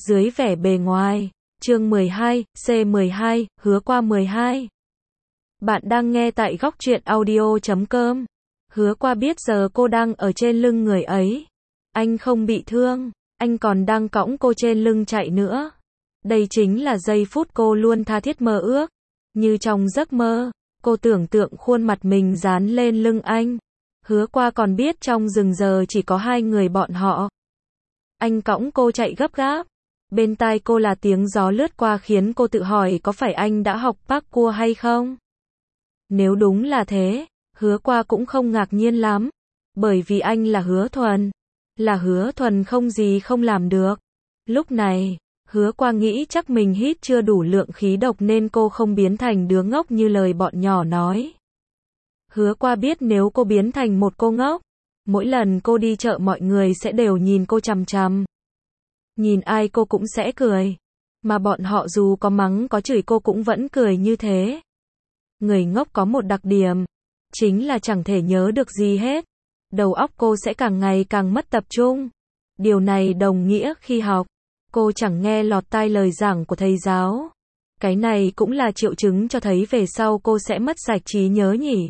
dưới vẻ bề ngoài. Chương 12, C12, hứa qua 12. Bạn đang nghe tại góc truyện audio.com. Hứa qua biết giờ cô đang ở trên lưng người ấy. Anh không bị thương, anh còn đang cõng cô trên lưng chạy nữa. Đây chính là giây phút cô luôn tha thiết mơ ước. Như trong giấc mơ, cô tưởng tượng khuôn mặt mình dán lên lưng anh. Hứa qua còn biết trong rừng giờ chỉ có hai người bọn họ. Anh cõng cô chạy gấp gáp. Bên tai cô là tiếng gió lướt qua khiến cô tự hỏi có phải anh đã học parkour hay không? Nếu đúng là thế, hứa qua cũng không ngạc nhiên lắm. Bởi vì anh là Hứa Thuần. Là Hứa Thuần không gì không làm được. Lúc này, hứa qua nghĩ chắc mình hít chưa đủ lượng khí độc nên cô không biến thành đứa ngốc như lời bọn nhỏ nói. Hứa qua biết nếu cô biến thành một cô ngốc, mỗi lần cô đi chợ mọi người sẽ đều nhìn cô chằm chằm. Nhìn ai cô cũng sẽ cười. Mà bọn họ dù có mắng có chửi cô cũng vẫn cười như thế. Người ngốc có một đặc điểm, chính là chẳng thể nhớ được gì hết. Đầu óc cô sẽ càng ngày càng mất tập trung. Điều này đồng nghĩa khi học, cô chẳng nghe lọt tai lời giảng của thầy giáo. Cái này cũng là triệu chứng cho thấy về sau cô sẽ mất sạch trí nhớ nhỉ.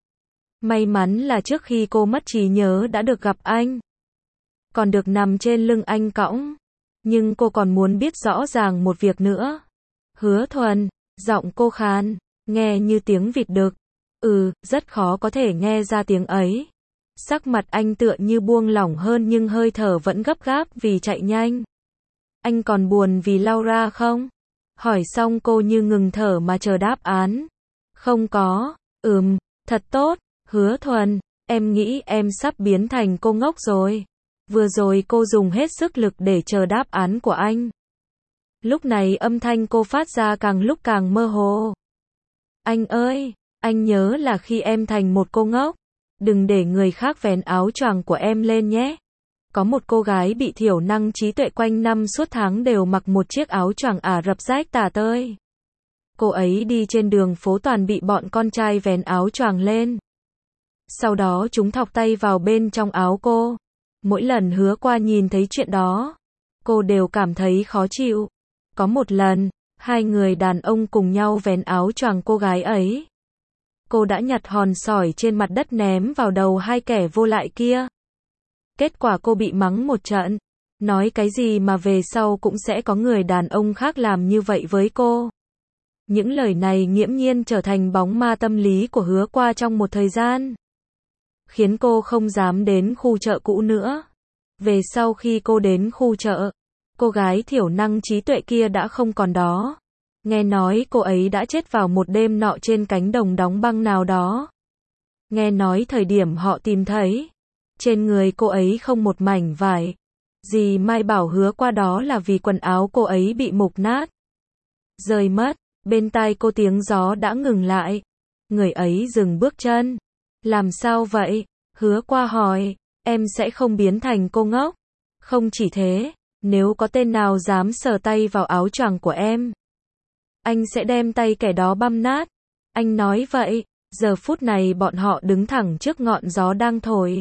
May mắn là trước khi cô mất trí nhớ đã được gặp anh. Còn được nằm trên lưng anh cõng. Nhưng cô còn muốn biết rõ ràng một việc nữa. Hứa Thuần, giọng cô khàn, nghe như tiếng vịt đực. Rất khó có thể nghe ra tiếng ấy. Sắc mặt anh tựa như buông lỏng hơn nhưng hơi thở vẫn gấp gáp vì chạy nhanh. Anh còn buồn vì Laura không? Hỏi xong cô như ngừng thở mà chờ đáp án. Không có, thật tốt, Hứa Thuần, em nghĩ em sắp biến thành cô ngốc rồi. Vừa rồi cô dùng hết sức lực để chờ đáp án của anh. Lúc này âm thanh cô phát ra càng lúc càng mơ hồ. Anh ơi, anh nhớ là khi em thành một cô ngốc, đừng để người khác vén áo choàng của em lên nhé. Có một cô gái bị thiểu năng trí tuệ quanh năm suốt tháng đều mặc một chiếc áo choàng Ả Rập rách tả tơi. Cô ấy đi trên đường phố toàn bị bọn con trai vén áo choàng lên. Sau đó chúng thọc tay vào bên trong áo cô. Mỗi lần hứa qua nhìn thấy chuyện đó, cô đều cảm thấy khó chịu. Có một lần, hai người đàn ông cùng nhau vén áo choàng cô gái ấy. Cô đã nhặt hòn sỏi trên mặt đất ném vào đầu hai kẻ vô lại kia. Kết quả cô bị mắng một trận. Nói cái gì mà về sau cũng sẽ có người đàn ông khác làm như vậy với cô. Những lời này nghiễm nhiên trở thành bóng ma tâm lý của hứa qua trong một thời gian. Khiến cô không dám đến khu chợ cũ nữa. Về sau khi cô đến khu chợ, cô gái thiểu năng trí tuệ kia đã không còn đó. Nghe nói cô ấy đã chết vào một đêm nọ trên cánh đồng đóng băng nào đó. Nghe nói thời điểm họ tìm thấy, trên người cô ấy không một mảnh vải. Dì Mai bảo hứa qua đó là vì quần áo cô ấy bị mục nát. Rơi mất, bên tai cô tiếng gió đã ngừng lại. Người ấy dừng bước chân. Làm sao vậy? Hứa qua hỏi, em sẽ không biến thành cô ngốc. Không chỉ thế, nếu có tên nào dám sờ tay vào áo choàng của em, anh sẽ đem tay kẻ đó băm nát. Anh nói vậy, giờ phút này bọn họ đứng thẳng trước ngọn gió đang thổi.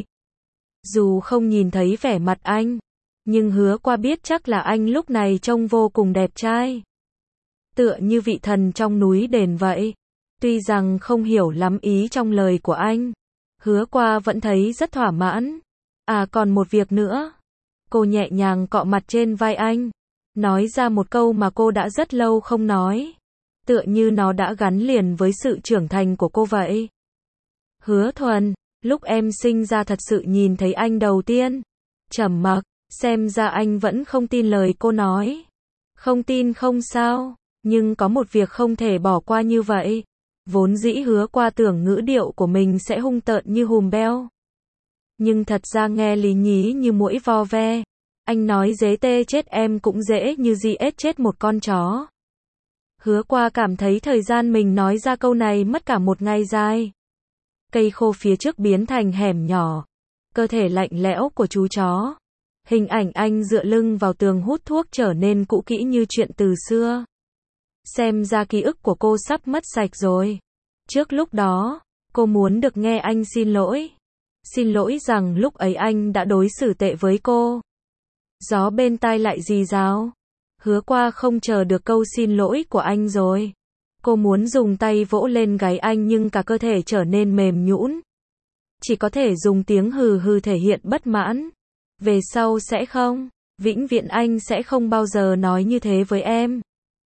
Dù không nhìn thấy vẻ mặt anh, nhưng hứa qua biết chắc là anh lúc này trông vô cùng đẹp trai. Tựa như vị thần trong núi đền vậy. Tuy rằng không hiểu lắm ý trong lời của anh, hứa qua vẫn thấy rất thỏa mãn. Còn một việc nữa. Cô nhẹ nhàng cọ mặt trên vai anh, nói ra một câu mà cô đã rất lâu không nói. Tựa như nó đã gắn liền với sự trưởng thành của cô vậy. Hứa Thuần, lúc em sinh ra thật sự nhìn thấy anh đầu tiên. Trầm mặc, xem ra anh vẫn không tin lời cô nói. Không tin không sao, nhưng có một việc không thể bỏ qua như vậy. Vốn dĩ hứa qua tưởng ngữ điệu của mình sẽ hung tợn như hùm beo. Nhưng thật ra nghe lý nhí như muỗi vo ve. Anh nói dế tê chết em cũng dễ như di ếch chết một con chó. Hứa qua cảm thấy thời gian mình nói ra câu này mất cả một ngày dài. Cây khô phía trước biến thành hẻm nhỏ. Cơ thể lạnh lẽo của chú chó. Hình ảnh anh dựa lưng vào tường hút thuốc trở nên cũ kỹ như chuyện từ xưa. Xem ra ký ức của cô sắp mất sạch rồi. Trước lúc đó, cô muốn được nghe anh xin lỗi. Xin lỗi rằng lúc ấy anh đã đối xử tệ với cô. Gió bên tai lại rì rào. Hứa qua không chờ được câu xin lỗi của anh rồi. Cô muốn dùng tay vỗ lên gáy anh nhưng cả cơ thể trở nên mềm nhũn. Chỉ có thể dùng tiếng hừ hừ thể hiện bất mãn. Về sau sẽ không, vĩnh viễn anh sẽ không bao giờ nói như thế với em.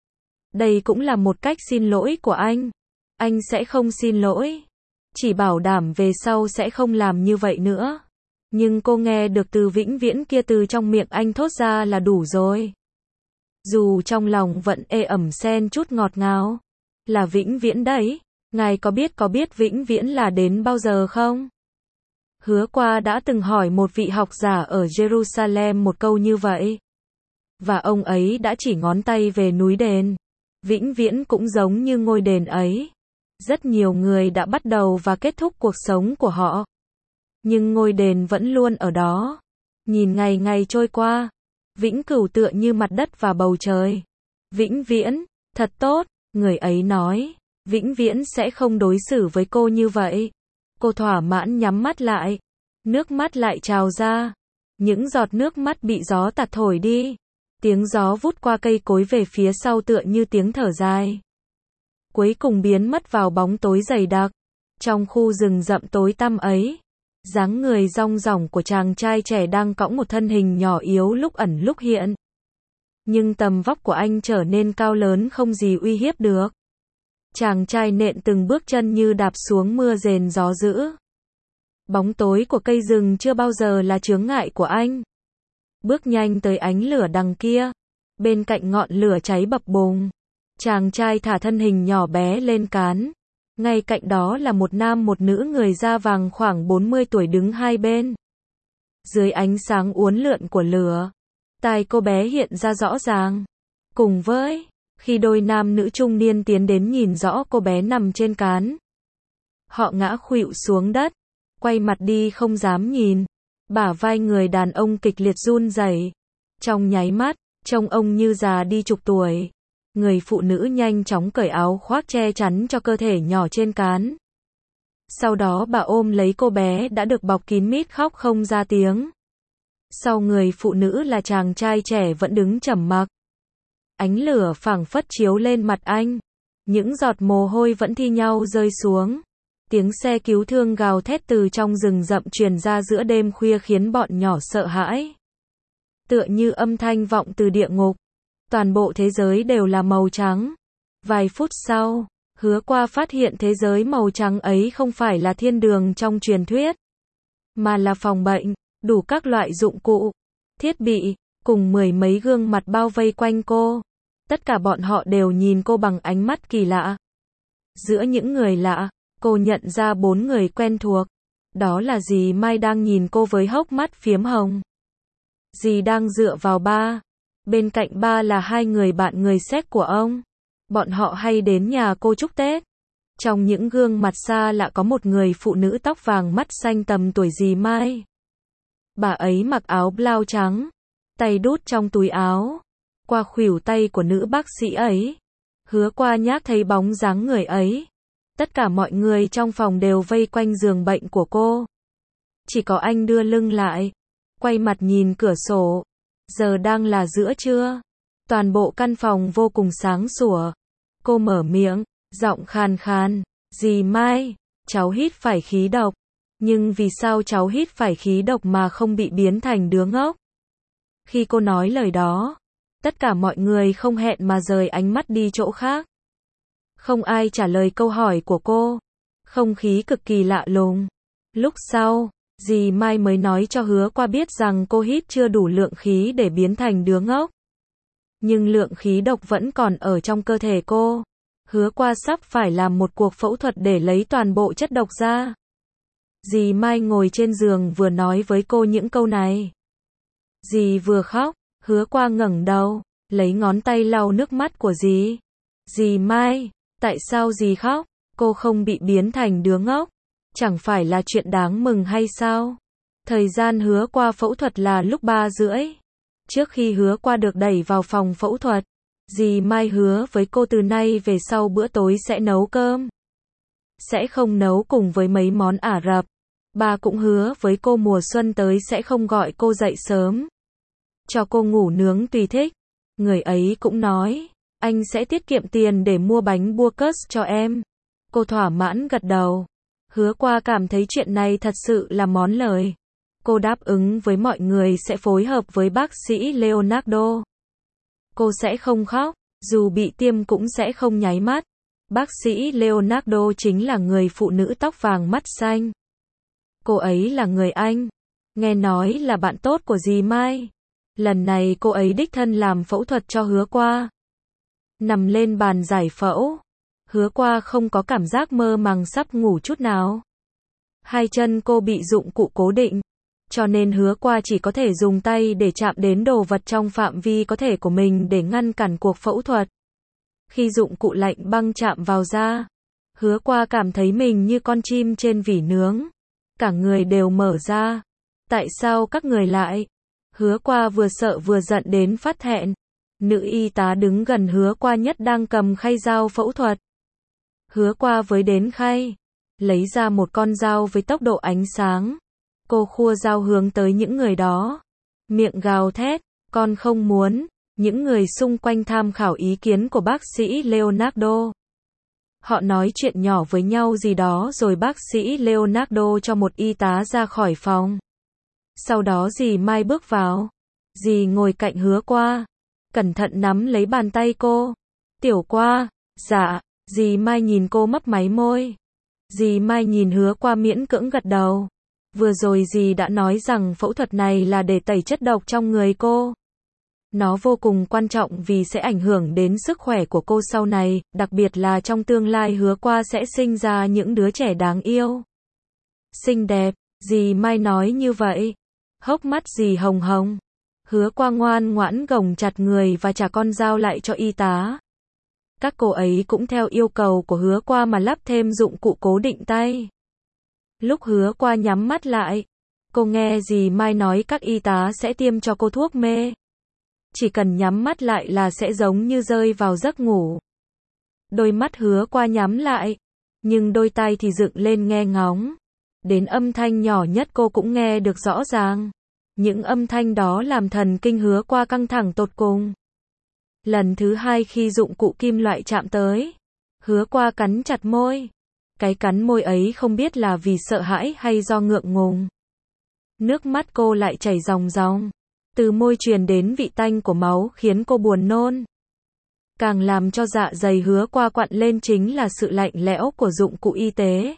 Đây cũng là một cách xin lỗi của anh. Anh sẽ không xin lỗi. Chỉ bảo đảm về sau sẽ không làm như vậy nữa. Nhưng cô nghe được từ vĩnh viễn kia từ trong miệng anh thốt ra là đủ rồi. Dù trong lòng vẫn ê ẩm xen chút ngọt ngào. Là vĩnh viễn đấy. Ngài có biết vĩnh viễn là đến bao giờ không? Hứa qua đã từng hỏi một vị học giả ở Jerusalem một câu như vậy. Và ông ấy đã chỉ ngón tay về núi đền. Vĩnh viễn cũng giống như ngôi đền ấy. Rất nhiều người đã bắt đầu và kết thúc cuộc sống của họ. Nhưng ngôi đền vẫn luôn ở đó. Nhìn ngày ngày trôi qua. Vĩnh cửu tựa như mặt đất và bầu trời. Vĩnh viễn, thật tốt, người ấy nói. Vĩnh viễn sẽ không đối xử với cô như vậy. Cô thỏa mãn nhắm mắt lại. Nước mắt lại trào ra. Những giọt nước mắt bị gió tạt thổi đi. Tiếng gió vút qua cây cối về phía sau tựa như tiếng thở dài. Cuối cùng biến mất vào bóng tối dày đặc. Trong khu rừng rậm tối tăm ấy, dáng người dong dỏng của chàng trai trẻ đang cõng một thân hình nhỏ yếu lúc ẩn lúc hiện. Nhưng tầm vóc của anh trở nên cao lớn không gì uy hiếp được. Chàng trai nện từng bước chân như đạp xuống mưa rền gió dữ. Bóng tối của cây rừng chưa bao giờ là chướng ngại của anh. Bước nhanh tới ánh lửa đằng kia. Bên cạnh ngọn lửa cháy bập bùng. Chàng trai thả thân hình nhỏ bé lên cán. Ngay cạnh đó là một nam một nữ người da vàng khoảng 40 tuổi đứng hai bên. Dưới ánh sáng uốn lượn của lửa, tai cô bé hiện ra rõ ràng. Cùng với, khi đôi nam nữ trung niên tiến đến nhìn rõ cô bé nằm trên cán. Họ ngã khuỵu xuống đất, quay mặt đi không dám nhìn. Bả vai người đàn ông kịch liệt run rẩy. Trong nháy mắt, trông ông như già đi chục tuổi. Người phụ nữ nhanh chóng cởi áo khoác che chắn cho cơ thể nhỏ trên cán. Sau đó bà ôm lấy cô bé đã được bọc kín mít khóc không ra tiếng. Sau người phụ nữ là chàng trai trẻ vẫn đứng trầm mặc. Ánh lửa phảng phất chiếu lên mặt anh. Những giọt mồ hôi vẫn thi nhau rơi xuống. Tiếng xe cứu thương gào thét từ trong rừng rậm truyền ra giữa đêm khuya khiến bọn nhỏ sợ hãi. Tựa như âm thanh vọng từ địa ngục. Toàn bộ thế giới đều là màu trắng. Vài phút sau, Hứa qua phát hiện thế giới màu trắng ấy không phải là thiên đường trong truyền thuyết, mà là phòng bệnh, đủ các loại dụng cụ, thiết bị, cùng mười mấy gương mặt bao vây quanh cô. Tất cả bọn họ đều nhìn cô bằng ánh mắt kỳ lạ. Giữa những người lạ, cô nhận ra 4 người quen thuộc. Đó là dì Mai đang nhìn cô với hốc mắt phiếm hồng. Dì đang dựa vào ba. Bên cạnh ba là 2 người bạn người Séc của ông. Bọn họ hay đến nhà cô chúc Tết. Trong những gương mặt xa lạ có một người phụ nữ tóc vàng mắt xanh tầm tuổi dì Mai. Bà ấy mặc áo blau trắng, tay đút trong túi áo. Qua khuỷu tay của nữ bác sĩ ấy, Hứa qua nhác thấy bóng dáng người ấy. Tất cả mọi người trong phòng đều vây quanh giường bệnh của cô. Chỉ có anh đưa lưng lại, quay mặt nhìn cửa sổ. Giờ đang là giữa trưa. Toàn bộ căn phòng vô cùng sáng sủa. Cô mở miệng, giọng khàn khàn. Dì Mai, cháu hít phải khí độc. Nhưng vì sao cháu hít phải khí độc mà không bị biến thành đứa ngốc? Khi cô nói lời đó, tất cả mọi người không hẹn mà rời ánh mắt đi chỗ khác. Không ai trả lời câu hỏi của cô. Không khí cực kỳ lạ lùng. Lúc sau, dì Mai mới nói cho Hứa qua biết rằng cô hít chưa đủ lượng khí để biến thành đứa ngốc. Nhưng lượng khí độc vẫn còn ở trong cơ thể cô. Hứa qua sắp phải làm một cuộc phẫu thuật để lấy toàn bộ chất độc ra. Dì Mai ngồi trên giường vừa nói với cô những câu này. Dì vừa khóc, Hứa qua ngẩng đầu, lấy ngón tay lau nước mắt của dì. Dì Mai, tại sao dì khóc? Cô không bị biến thành đứa ngốc. Chẳng phải là chuyện đáng mừng hay sao? Thời gian Hứa qua phẫu thuật là lúc 3:30. Trước khi Hứa qua được đẩy vào phòng phẫu thuật, dì Mai hứa với cô từ nay về sau bữa tối sẽ nấu cơm. Sẽ không nấu cùng với mấy món Ả Rập. Bà cũng hứa với cô mùa xuân tới sẽ không gọi cô dậy sớm. Cho cô ngủ nướng tùy thích. Người ấy cũng nói, anh sẽ tiết kiệm tiền để mua bánh burgers cho em. Cô thỏa mãn gật đầu. Hứa qua cảm thấy chuyện này thật sự là món lời. Cô đáp ứng với mọi người sẽ phối hợp với bác sĩ Leonardo. Cô sẽ không khóc, dù bị tiêm cũng sẽ không nháy mắt. Bác sĩ Leonardo chính là người phụ nữ tóc vàng mắt xanh. Cô ấy là người Anh. Nghe nói là bạn tốt của dì Mai. Lần này cô ấy đích thân làm phẫu thuật cho Hứa qua. Nằm lên bàn giải phẫu. Hứa qua không có cảm giác mơ màng sắp ngủ chút nào. Hai chân cô bị dụng cụ cố định. Cho nên Hứa qua chỉ có thể dùng tay để chạm đến đồ vật trong phạm vi có thể của mình để ngăn cản cuộc phẫu thuật. Khi dụng cụ lạnh băng chạm vào da, Hứa qua cảm thấy mình như con chim trên vỉ nướng. Cả người đều mở ra. Tại sao các người lại? Hứa qua vừa sợ vừa giận đến phát thẹn. Nữ y tá đứng gần Hứa qua nhất đang cầm khay dao phẫu thuật. Hứa qua với đến khay, lấy ra một con dao với tốc độ ánh sáng. Cô khua dao hướng tới những người đó. Miệng gào thét, con không muốn. Những người xung quanh tham khảo ý kiến của bác sĩ Leonardo. Họ nói chuyện nhỏ với nhau gì đó rồi bác sĩ Leonardo cho một y tá ra khỏi phòng. Sau đó dì Mai bước vào. Dì ngồi cạnh Hứa qua. Cẩn thận nắm lấy bàn tay cô. Tiểu qua, dạ. Dì Mai nhìn cô mấp máy môi. Dì Mai nhìn Hứa qua miễn cưỡng gật đầu. Vừa rồi dì đã nói rằng phẫu thuật này là để tẩy chất độc trong người cô. Nó vô cùng quan trọng vì sẽ ảnh hưởng đến sức khỏe của cô sau này, đặc biệt là trong tương lai Hứa qua sẽ sinh ra những đứa trẻ đáng yêu. Xinh đẹp, dì Mai nói như vậy. Hốc mắt dì hồng hồng. Hứa qua ngoan ngoãn gồng chặt người và trả con dao lại cho y tá. Các cô ấy cũng theo yêu cầu của Hứa qua mà lắp thêm dụng cụ cố định tay. Lúc Hứa qua nhắm mắt lại, cô nghe dì Mai nói các y tá sẽ tiêm cho cô thuốc mê. Chỉ cần nhắm mắt lại là sẽ giống như rơi vào giấc ngủ. Đôi mắt Hứa qua nhắm lại, nhưng đôi tai thì dựng lên nghe ngóng. Đến âm thanh nhỏ nhất cô cũng nghe được rõ ràng. Những âm thanh đó làm thần kinh Hứa qua căng thẳng tột cùng. Lần thứ hai khi dụng cụ kim loại chạm tới, Hứa qua cắn chặt môi. Cái cắn môi ấy không biết là vì sợ hãi hay do ngượng ngùng. Nước mắt cô lại chảy ròng ròng. Từ môi truyền đến vị tanh của máu khiến cô buồn nôn. Càng làm cho dạ dày Hứa qua quặn lên chính là sự lạnh lẽo của dụng cụ y tế.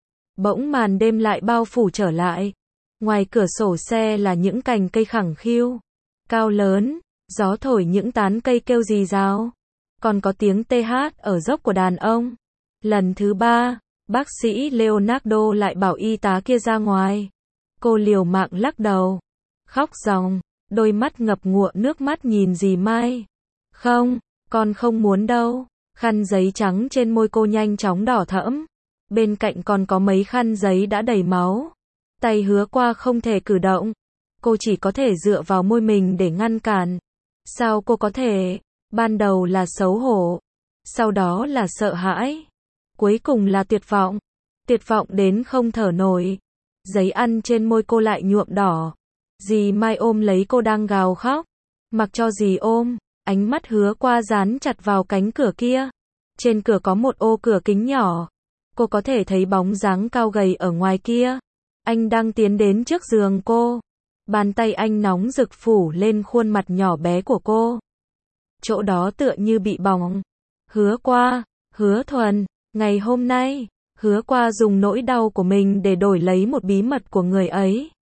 Bỗng màn đêm lại bao phủ trở lại. Ngoài cửa sổ xe là những cành cây khẳng khiu, cao lớn, gió thổi những tán cây kêu rì rào. Còn có tiếng tê hát ở dốc của đàn ông. Lần thứ ba, bác sĩ Leonardo lại bảo y tá kia ra ngoài. Cô liều mạng lắc đầu, khóc ròng, đôi mắt ngập ngụa nước mắt nhìn dì Mai. Không, con không muốn đâu. Khăn giấy trắng trên môi cô nhanh chóng đỏ thẫm. Bên cạnh còn có mấy khăn giấy đã đầy máu. Tay Hứa qua không thể cử động. Cô chỉ có thể dựa vào môi mình để ngăn cản. Sao cô có thể? Ban đầu là xấu hổ. Sau đó là sợ hãi. Cuối cùng là tuyệt vọng. Tuyệt vọng đến không thở nổi. Giấy ăn trên môi cô lại nhuộm đỏ. Dì Mai ôm lấy cô đang gào khóc. Mặc cho dì ôm, ánh mắt Hứa qua dán chặt vào cánh cửa kia. Trên cửa có một ô cửa kính nhỏ. Cô có thể thấy bóng dáng cao gầy ở ngoài kia. Anh đang tiến đến trước giường cô. Bàn tay anh nóng rực phủ lên khuôn mặt nhỏ bé của cô. Chỗ đó tựa như bị bỏng. Hứa qua, Hứa Thuần, ngày hôm nay, Hứa qua dùng nỗi đau của mình để đổi lấy một bí mật của người ấy.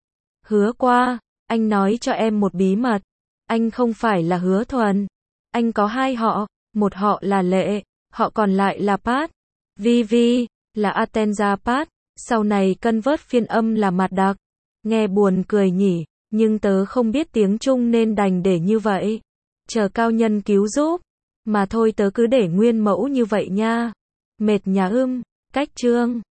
Hứa qua, anh nói cho em một bí mật. Anh không phải là Hứa Thuần. Anh có hai họ, một họ là Lệ, họ còn lại là Pat. Vivi, là Atenza Pat, sau này convert phiên âm là Mạt Đặc. Nghe buồn cười nhỉ, nhưng tớ không biết tiếng Trung nên đành để như vậy. Chờ cao nhân cứu giúp. Mà thôi tớ cứ để nguyên mẫu như vậy nha. Mệt nhà cách chương.